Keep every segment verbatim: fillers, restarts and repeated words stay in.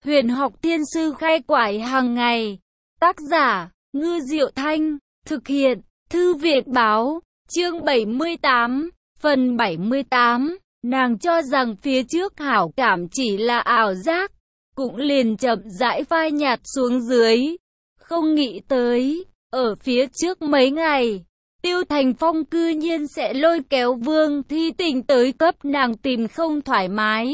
Huyền học thiên sư khai quải hàng ngày. Tác giả, Ngư Diệu Thanh. Thực hiện, Thư viện báo. Chương bảy mươi tám, phần bảy mươi tám. Nàng cho rằng phía trước hảo cảm chỉ là ảo giác, cũng liền chậm rãi phai nhạt xuống dưới. Không nghĩ tới, ở phía trước mấy ngày, Tiêu Thành Phong cư nhiên sẽ lôi kéo Vương Thi Tình tới cấp nàng tìm không thoải mái.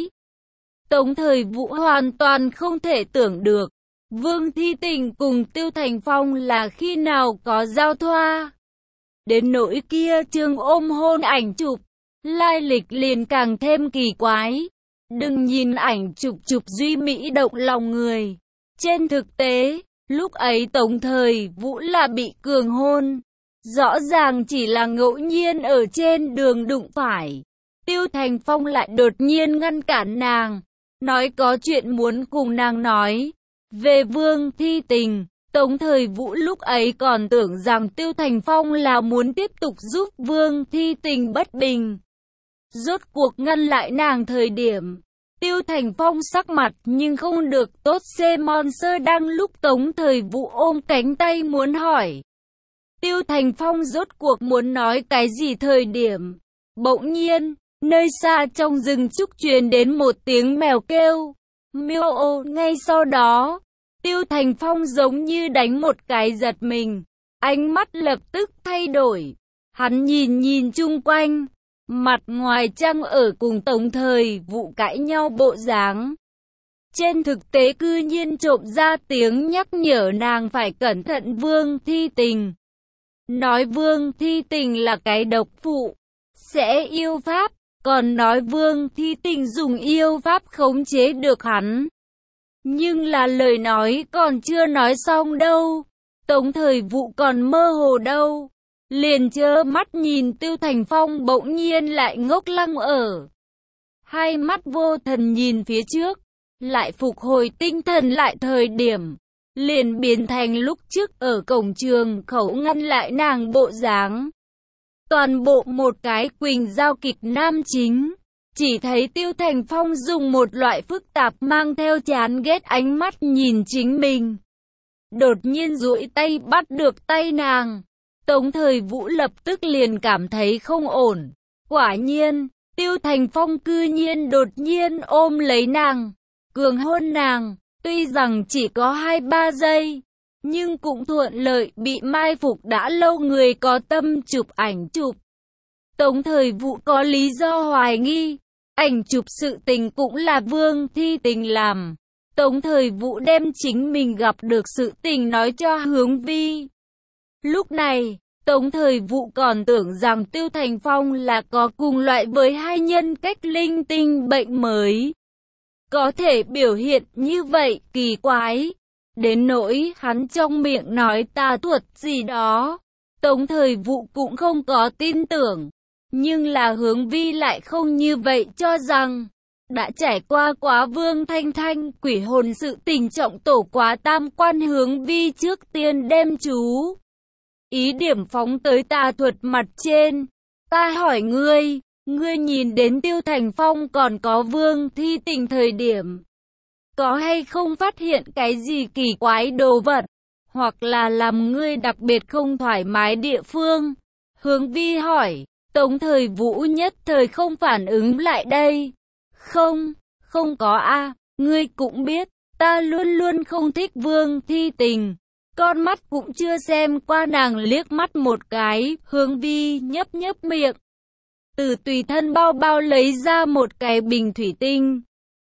Tống Thời Vũ hoàn toàn không thể tưởng được, Vương Thi Tình cùng Tiêu Thành Phong là khi nào có giao thoa. Đến nỗi kia chương ôm hôn ảnh chụp, lai lịch liền càng thêm kỳ quái. Đừng nhìn ảnh chụp chụp duy mỹ động lòng người. Trên thực tế, lúc ấy Tống Thời Vũ là bị cường hôn. Rõ ràng chỉ là ngẫu nhiên ở trên đường đụng phải. Tiêu Thành Phong lại đột nhiên ngăn cản nàng, nói có chuyện muốn cùng nàng nói. Về Vương Thi Tình, Tống Thời Vũ lúc ấy còn tưởng rằng Tiêu Thành Phong là muốn tiếp tục giúp Vương Thi Tình bất bình. Rốt cuộc ngăn lại nàng thời điểm, Tiêu Thành Phong sắc mặt nhưng không được tốt. C. Monster đang lúc Tống Thời Vũ ôm cánh tay muốn hỏi Tiêu Thành Phong rốt cuộc muốn nói cái gì thời điểm, bỗng nhiên, nơi xa trong rừng trúc truyền đến một tiếng mèo kêu. Miêu. Ngay sau đó, Tiêu Thành Phong giống như đánh một cái giật mình, ánh mắt lập tức thay đổi. Hắn nhìn nhìn chung quanh, mặt ngoài trăng ở cùng Tống Thời Vũ cãi nhau bộ dáng. Trên thực tế cư nhiên trộm ra tiếng nhắc nhở nàng phải cẩn thận Vương Thi Tình. Nói Vương Thi Tình là cái độc phụ, sẽ yêu pháp, còn nói Vương Thi Tình dùng yêu pháp khống chế được hắn. Nhưng là lời nói còn chưa nói xong đâu, Tống Thời Vũ còn mơ hồ đâu, liền trơ mắt nhìn Tiêu Thành Phong bỗng nhiên lại ngốc lăng ở. Hai mắt vô thần nhìn phía trước, lại phục hồi tinh thần lại thời điểm, liền biến thành lúc trước ở cổng trường khẩu ngăn lại nàng bộ dáng. Toàn bộ một cái Quỳnh giao kịch nam chính, chỉ thấy Tiêu Thành Phong dùng một loại phức tạp mang theo chán ghét ánh mắt nhìn chính mình. Đột nhiên duỗi tay bắt được tay nàng, Tống Thời Vũ lập tức liền cảm thấy không ổn. Quả nhiên, Tiêu Thành Phong cư nhiên đột nhiên ôm lấy nàng, cường hôn nàng. Tuy rằng chỉ có hai ba giây, nhưng cũng thuận lợi bị mai phục đã lâu người có tâm chụp ảnh chụp. Tống Thời Vũ có lý do hoài nghi, ảnh chụp sự tình cũng là Vương Thi Tình làm. Tống Thời Vũ đem chính mình gặp được sự tình nói cho Hướng Vi. Lúc này, Tống Thời Vũ còn tưởng rằng Tiêu Thành Phong là có cùng loại với hai nhân cách linh tinh bệnh mới. Có thể biểu hiện như vậy kỳ quái, đến nỗi hắn trong miệng nói tà thuật gì đó, Tống Thời Vũ cũng không có tin tưởng. Nhưng là Hướng Vi lại không như vậy, cho rằng đã trải qua quá Vương Thanh Thanh quỷ hồn sự tình trọng tổ quá tam quan. Hướng Vi trước tiên đem chú ý điểm phóng tới tà thuật mặt trên. Ta hỏi ngươi, ngươi nhìn đến Tiêu Thành Phong còn có Vương Thi Tình thời điểm, có hay không phát hiện cái gì kỳ quái đồ vật, hoặc là làm ngươi đặc biệt không thoải mái địa phương? Hướng Vi hỏi. Tống Thời Vũ nhất thời không phản ứng lại đây. Không, không có a, ngươi cũng biết, ta luôn luôn không thích Vương Thi Tình. Con mắt cũng chưa xem qua nàng liếc mắt một cái. Hướng Vi nhấp nhấp miệng, từ tùy thân bao bao lấy ra một cái bình thủy tinh.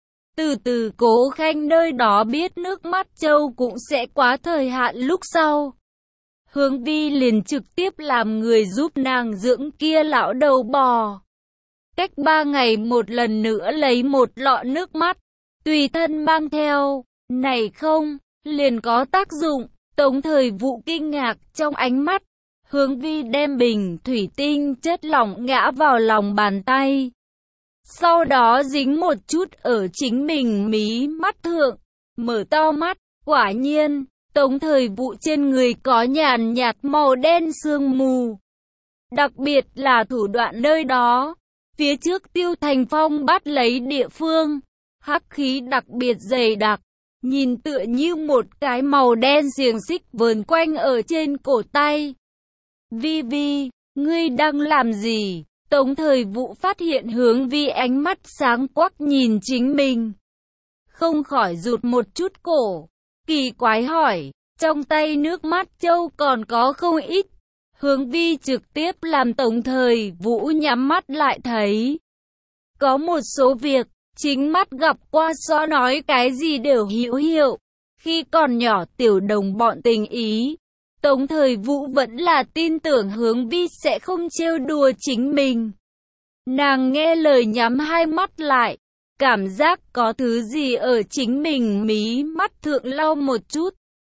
Từ từ Cố Khanh nơi đó biết nước mắt châu cũng sẽ quá thời hạn lúc sau. Hướng Vi liền trực tiếp làm người giúp nàng dưỡng kia lão đầu bò. Cách ba ngày một lần nữa lấy một lọ nước mắt, tùy thân mang theo. Này không, liền có tác dụng. Tống Thời Vũ kinh ngạc trong ánh mắt. Hướng Vi đem bình thủy tinh chất lỏng ngã vào lòng bàn tay. Sau đó dính một chút ở chính mình mí mắt thượng, mở to mắt, quả nhiên, Tống Thời Vũ trên người có nhàn nhạt màu đen sương mù. Đặc biệt là thủ đoạn nơi đó, phía trước Tiêu Thành Phong bắt lấy địa phương, hắc khí đặc biệt dày đặc, nhìn tựa như một cái màu đen xiềng xích vờn quanh ở trên cổ tay. Vi Vi, ngươi đang làm gì? Tống Thời Vũ phát hiện Hướng Vi ánh mắt sáng quắc nhìn chính mình. Không khỏi rụt một chút cổ. Kỳ quái hỏi, trong tay nước mắt châu còn có không ít. Hướng Vi trực tiếp làm Tống Thời Vũ nhắm mắt lại thấy. Có một số việc, chính mắt gặp qua so nói cái gì đều hữu hiệu. Khi còn nhỏ tiểu đồng bọn tình ý, Tống Thời Vũ vẫn là tin tưởng Hướng Vi sẽ không trêu đùa chính mình. Nàng nghe lời nhắm hai mắt lại, cảm giác có thứ gì ở chính mình mí mắt thượng lau một chút.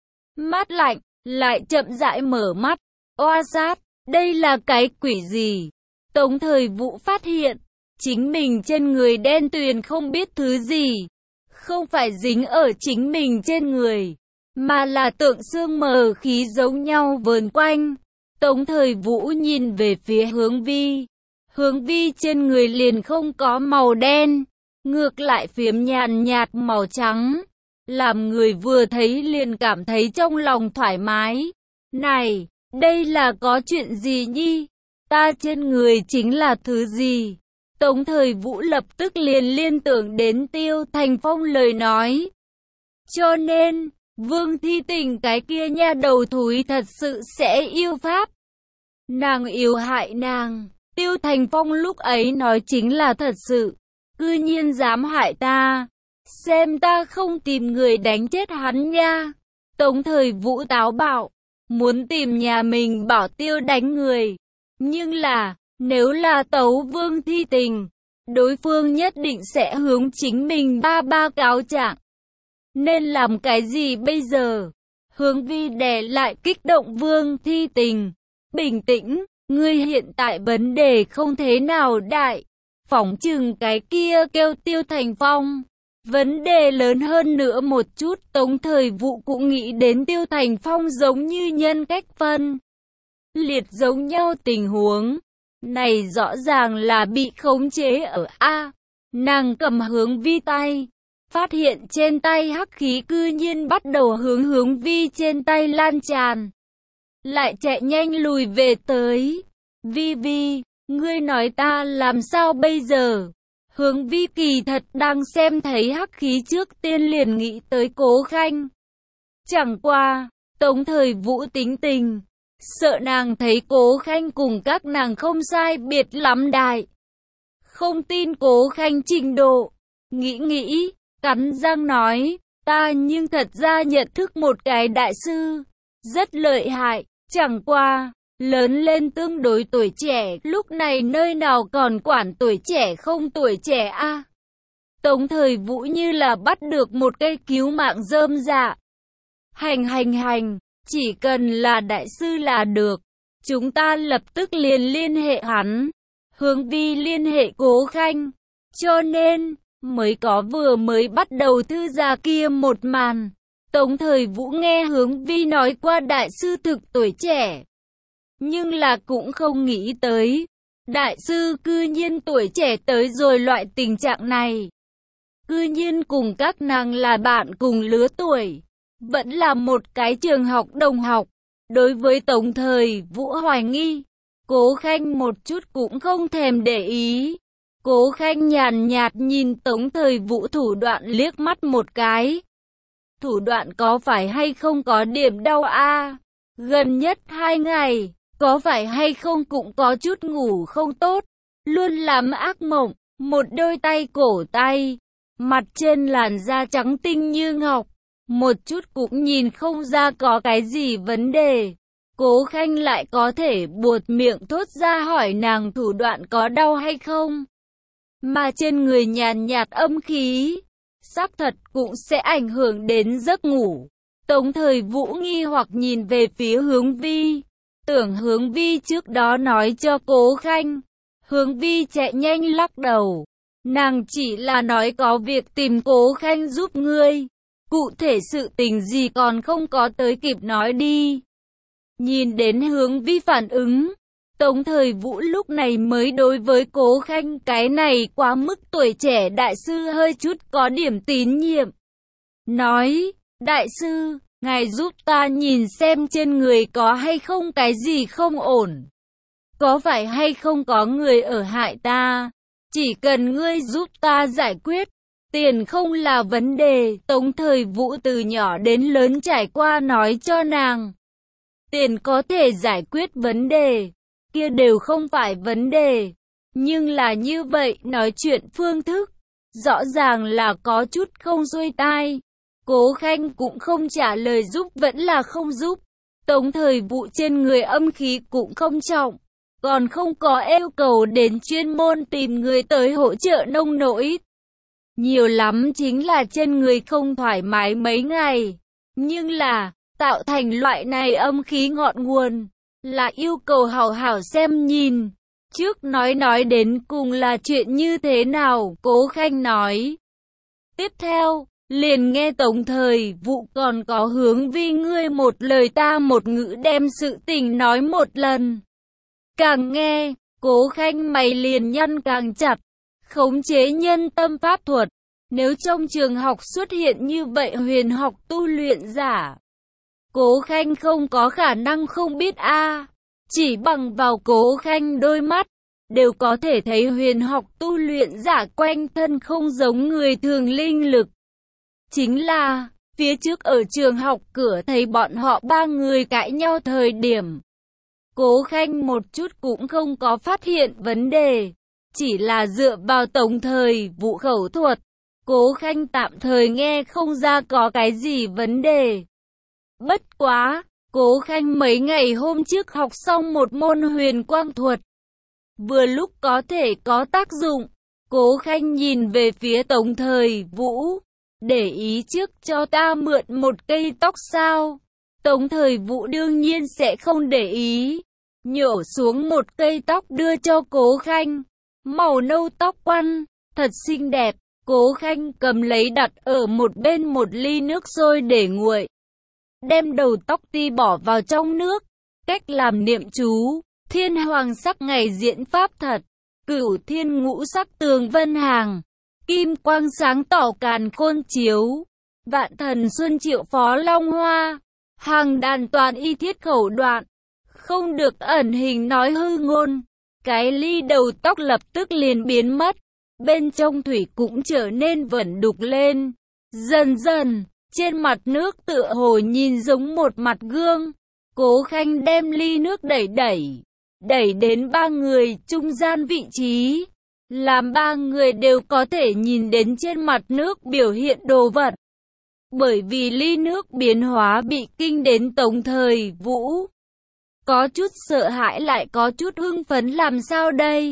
Mắt lạnh, lại chậm rãi mở mắt. Oa sát, đây là cái quỷ gì? Tống Thời Vũ phát hiện, chính mình trên người đen tuyền không biết thứ gì. Không phải dính ở chính mình trên người, mà là tượng xương mờ khí giống nhau vờn quanh. Tống Thời Vũ nhìn về phía Hướng Vi. Hướng Vi trên người liền không có màu đen, ngược lại phiếm nhàn nhạt màu trắng. Làm người vừa thấy liền cảm thấy trong lòng thoải mái. Này, đây là có chuyện gì nhi? Ta trên người chính là thứ gì? Tống Thời Vũ lập tức liền liên tưởng đến Tiêu Thành Phong lời nói. Cho nên, Vương Thi Tình cái kia nha đầu thúi thật sự sẽ yêu pháp. Nàng yêu hại nàng. Tiêu Thành Phong lúc ấy nói chính là thật sự. Cư nhiên dám hại ta. Xem ta không tìm người đánh chết hắn nha. Tống Thời Vũ táo bạo, muốn tìm nhà mình bảo Tiêu đánh người. Nhưng là, nếu là Tấu Vương Thi Tình, đối phương nhất định sẽ hướng chính mình ba ba cáo trạng. Nên làm cái gì bây giờ? Hướng Vi đè lại kích động Vương Thi Tình. Bình tĩnh, ngươi hiện tại vấn đề không thế nào đại. Phỏng chừng cái kia kêu Tiêu Thành Phong. Vấn đề lớn hơn nữa một chút. Tống Thời Vũ cũng nghĩ đến Tiêu Thành Phong giống như nhân cách phân liệt giống nhau tình huống. Này rõ ràng là bị khống chế ở A. Nàng cầm Hướng Vi tay, phát hiện trên tay hắc khí cư nhiên bắt đầu hướng Hướng Vi trên tay lan tràn. Lại chạy nhanh lùi về tới. Vi Vi, ngươi nói ta làm sao bây giờ? Hướng Vi kỳ thật đang xem thấy hắc khí trước tiên liền nghĩ tới Cố Khanh. Chẳng qua, Tống Thời Vũ tính tình, sợ nàng thấy Cố Khanh cùng các nàng không sai biệt lắm đại. Không tin Cố Khanh trình độ. Nghĩ nghĩ, cắn răng nói, ta nhưng thật ra nhận thức một cái đại sư, rất lợi hại, chẳng qua, lớn lên tương đối tuổi trẻ, lúc này nơi nào còn quản tuổi trẻ không tuổi trẻ a à? Tống Thời Vũ như là bắt được một cây cứu mạng rơm dạ. Hành hành hành, chỉ cần là đại sư là được, chúng ta lập tức liền liên hệ hắn. Hướng Vi liên hệ Cố Khanh, cho nên mới có vừa mới bắt đầu thư gia kia một màn. Tống Thời Vũ nghe Hướng Vi nói qua đại sư thực tuổi trẻ, nhưng là cũng không nghĩ tới, đại sư cư nhiên tuổi trẻ tới rồi loại tình trạng này. Cư nhiên cùng các nàng là bạn cùng lứa tuổi, vẫn là một cái trường học đồng học. Đối với Tống Thời Vũ hoài nghi, Cố Khanh một chút cũng không thèm để ý. Cố Khanh nhàn nhạt nhìn Tống Thời Vũ thủ đoạn liếc mắt một cái. Thủ đoạn có phải hay không có điểm đau a? À? Gần nhất hai ngày, có phải hay không cũng có chút ngủ không tốt, luôn làm ác mộng, một đôi tay cổ tay, mặt trên làn da trắng tinh như ngọc, một chút cũng nhìn không ra có cái gì vấn đề. Cố Khanh lại có thể buột miệng thốt ra hỏi nàng thủ đoạn có đau hay không. Mà trên người nhàn nhạt âm khí, xác thật cũng sẽ ảnh hưởng đến giấc ngủ. Tống Thời Vũ nghi hoặc nhìn về phía Hướng Vi, tưởng Hướng Vi trước đó nói cho Cố Khanh. Hướng Vi chạy nhanh lắc đầu, nàng chỉ là nói có việc tìm Cố Khanh giúp ngươi, cụ thể sự tình gì còn không có tới kịp nói đi. Nhìn đến Hướng Vi phản ứng, Tống Thời Vũ lúc này mới đối với Cố Khanh cái này quá mức tuổi trẻ đại sư hơi chút có điểm tín nhiệm. nói, đại sư, ngài giúp ta nhìn xem trên người có hay không cái gì không ổn. Có phải hay không có người ở hại ta? Chỉ cần ngươi giúp ta giải quyết. Tiền không là vấn đề. Tống Thời Vũ từ nhỏ đến lớn trải qua nói cho nàng. Tiền có thể giải quyết vấn đề. Kia đều không phải vấn đề. Nhưng là như vậy, nói chuyện phương thức. Rõ ràng là có chút không xuôi tai. Cố Khanh cũng không trả lời giúp vẫn là không giúp. Tống Thời Vũ trên người âm khí cũng không trọng. Còn không có yêu cầu đến chuyên môn tìm người tới hỗ trợ nông nỗi. Nhiều lắm chính là trên người không thoải mái mấy ngày. Nhưng là, tạo thành loại này âm khí ngọn nguồn, là yêu cầu hảo hảo xem nhìn. Trước nói nói đến cùng là chuyện như thế nào, Cố Khanh nói. Tiếp theo, liền nghe Tống Thời Vũ còn có hướng vi ngươi một lời ta một ngữ đem sự tình nói một lần. Càng nghe, Cố Khanh mày liền nhăn càng chặt. Khống chế nhân tâm pháp thuật. Nếu trong trường học xuất hiện như vậy huyền học tu luyện giả, Cố Khanh không có khả năng không biết a. À. Chỉ bằng vào Cố Khanh đôi mắt, đều có thể thấy huyền học tu luyện giả quanh thân không giống người thường linh lực. Chính là, phía trước ở trường học cửa thấy bọn họ ba người cãi nhau thời điểm. Cố Khanh một chút cũng không có phát hiện vấn đề. Chỉ là dựa vào Tống Thời Vũ khẩu thuật. Cố Khanh tạm thời nghe không ra có cái gì vấn đề. Bất quá, Cố Khanh mấy ngày hôm trước học xong một môn huyền quang thuật. Vừa lúc có thể có tác dụng. Cố Khanh nhìn về phía Tống Thời Vũ. Để ý trước cho ta mượn một cây tóc sao? Tống Thời Vũ đương nhiên sẽ không để ý. Nhổ xuống một cây tóc đưa cho Cố Khanh. Màu nâu tóc quăn, thật xinh đẹp. Cố Khanh cầm lấy đặt ở một bên một ly nước sôi để nguội. Đem đầu tóc ti bỏ vào trong nước. Cách làm niệm chú. Thiên hoàng sắc ngày diễn pháp thật. Cửu thiên ngũ sắc tường vân hàng. Kim quang sáng tỏ càn khôn chiếu. Vạn thần xuân triệu phó long hoa. Hàng đàn toàn y thiết khẩu đoạn. Không được ẩn hình nói hư ngôn. Cái ly đầu tóc lập tức liền biến mất. Bên trong thủy cũng trở nên vẩn đục lên. Dần dần, trên mặt nước tựa hồ nhìn giống một mặt gương. Cố Khanh đem ly nước đẩy đẩy. Đẩy đến ba người trung gian vị trí. Làm ba người đều có thể nhìn đến trên mặt nước biểu hiện đồ vật. Bởi vì ly nước biến hóa bị kinh đến Tống Thời Vũ. Có chút sợ hãi lại có chút hưng phấn làm sao đây?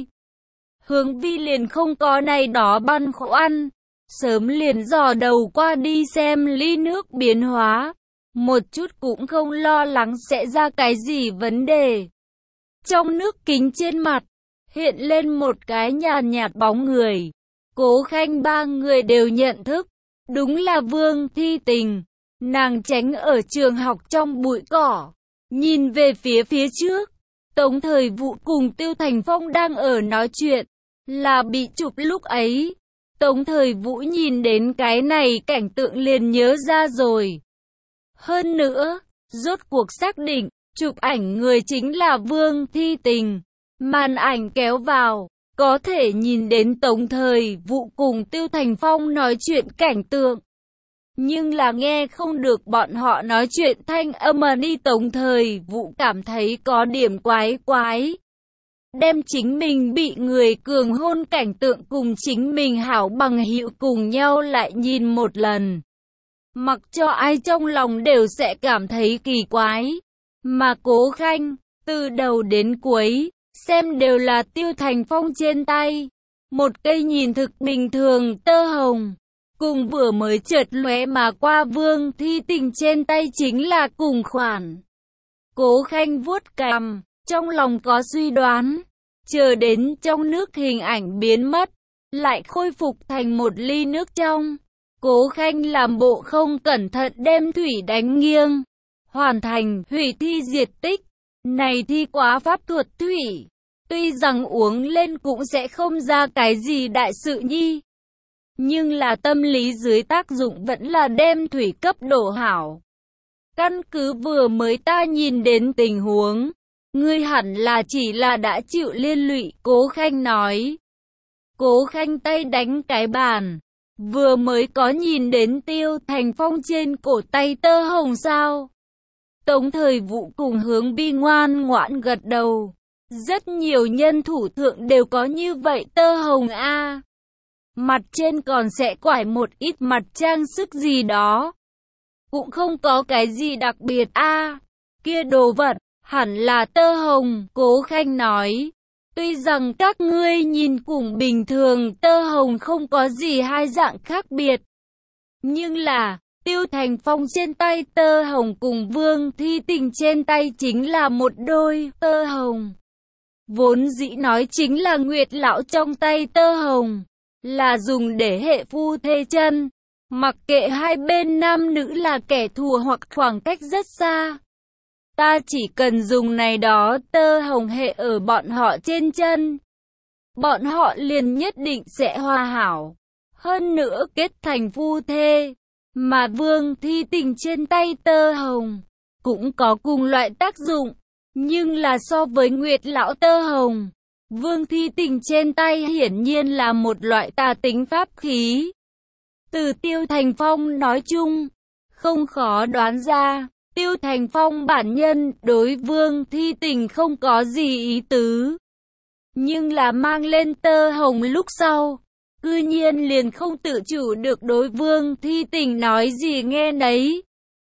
Hướng vi liền không có này đó băn khoăn. Sớm liền dò đầu qua đi xem ly nước biến hóa. Một chút cũng không lo lắng sẽ ra cái gì vấn đề. Trong nước kính trên mặt, hiện lên một cái nhàn nhạt bóng người. Cố Khanh ba người đều nhận thức. Đúng là Vương Thi Tình. Nàng tránh ở trường học trong bụi cỏ. Nhìn về phía phía trước. Tống Thời Vũ cùng Tiêu Thành Phong đang ở nói chuyện. Là bị chụp lúc ấy. Tống Thời Vũ nhìn đến cái này cảnh tượng liền nhớ ra rồi. Hơn nữa, rốt cuộc xác định, chụp ảnh người chính là Vương Thi Tình. Màn ảnh kéo vào, có thể nhìn đến Tống Thời Vũ cùng Tiêu Thành Phong nói chuyện cảnh tượng. Nhưng là nghe không được bọn họ nói chuyện thanh âm đi. Tống Thời Vũ cảm thấy có điểm quái quái. Đem chính mình bị người cường hôn cảnh tượng cùng chính mình hảo bằng hữu cùng nhau lại nhìn một lần. Mặc cho ai trong lòng đều sẽ cảm thấy kỳ quái. Mà Cố Khanh, từ đầu đến cuối, xem đều là Tiêu Thành Phong trên tay. Một cây nhìn thực bình thường tơ hồng. Cùng vừa mới chợt lóe mà qua Vương Thi Tình trên tay chính là cùng khoản. Cố Khanh vuốt cằm, trong lòng có suy đoán. Chờ đến trong nước hình ảnh biến mất, lại khôi phục thành một ly nước trong. Cố Khanh làm bộ không cẩn thận đem thủy đánh nghiêng. Hoàn thành hủy thi diệt tích. Này thi quá pháp thuật thủy. Tuy rằng uống lên cũng sẽ không ra cái gì đại sự nhi. Nhưng là tâm lý dưới tác dụng vẫn là đem thủy cấp đổ hảo. Căn cứ vừa mới ta nhìn đến tình huống, ngươi hẳn là chỉ là đã chịu liên lụy, Cố Khanh nói. Cố Khanh tay đánh cái bàn. Vừa mới có nhìn đến Tiêu Thành Phong trên cổ tay tơ hồng sao? Tống Thời Vũ cùng Hướng Bi ngoan ngoãn gật đầu. Rất nhiều nhân thủ thượng đều có như vậy tơ hồng a. Mặt trên còn sẽ quải một ít mặt trang sức gì đó. Cũng không có cái gì đặc biệt a. Kia đồ vật, hẳn là tơ hồng, Cố Khanh nói. Tuy rằng các ngươi nhìn cùng bình thường tơ hồng không có gì hai dạng khác biệt. Nhưng là, Tiêu Thành Phong trên tay tơ hồng cùng Vương Thi Tình trên tay chính là một đôi tơ hồng. Vốn dĩ nói chính là Nguyệt Lão trong tay tơ hồng, là dùng để hệ phu thê chân. Mặc kệ hai bên nam nữ là kẻ thù hoặc khoảng cách rất xa. Ta chỉ cần dùng này đó tơ hồng hệ ở bọn họ trên chân. Bọn họ liền nhất định sẽ hòa hảo. Hơn nữa kết thành phu thê. Mà Vương Thi Tình trên tay tơ hồng cũng có cùng loại tác dụng. Nhưng là so với Nguyệt Lão tơ hồng, Vương Thi Tình trên tay hiển nhiên là một loại tà tính pháp khí. Từ Tiêu Thành Phong nói chung, không khó đoán ra, Tiêu Thành Phong bản nhân đối Vương Thi Tình không có gì ý tứ. Nhưng là mang lên tơ hồng lúc sau, cư nhiên liền không tự chủ được đối Vương Thi Tình nói gì nghe nấy.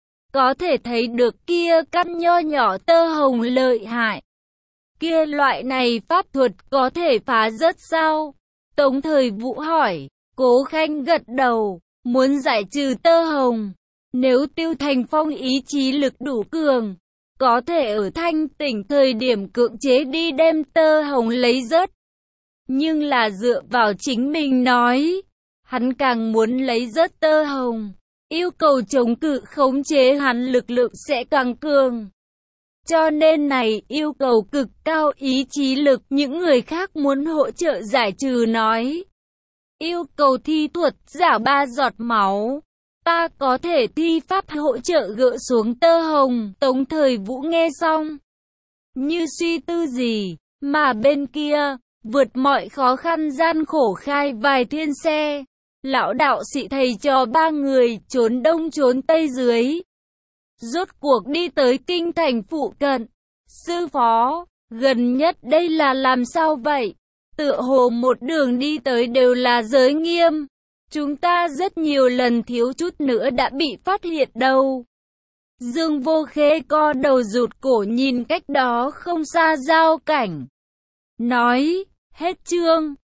Có thể thấy được kia căn nho nhỏ tơ hồng lợi hại. Kia loại này pháp thuật có thể phá rất sao? Tống Thời Vũ hỏi. Cố Khanh gật đầu, muốn giải trừ tơ hồng. Nếu Tiêu Thành Phong ý chí lực đủ cường, có thể ở thanh tỉnh thời điểm cưỡng chế đi đem tơ hồng lấy rớt. Nhưng là dựa vào chính mình nói, hắn càng muốn lấy rớt tơ hồng, yêu cầu chống cự khống chế hắn lực lượng sẽ càng cường. Cho nên này yêu cầu cực cao ý chí lực, những người khác muốn hỗ trợ giải trừ nói. Yêu cầu thi thuật giả ba giọt máu. Ta có thể thi pháp hỗ trợ gỡ xuống tơ hồng. Tống Thời Vũ nghe xong, như suy tư gì, mà bên kia, vượt mọi khó khăn gian khổ khai vài thiên xe. Lão đạo sĩ thầy trò ba người trốn đông trốn tây dưới. Rốt cuộc đi tới kinh thành phụ cận. Sư phó, gần nhất đây là làm sao vậy? Tựa hồ một đường đi tới đều là giới nghiêm. Chúng ta rất nhiều lần thiếu chút nữa đã bị phát hiện đâu. Dương Vô Khê co đầu rụt cổ nhìn cách đó không xa giao cảnh. Nói, hết chương.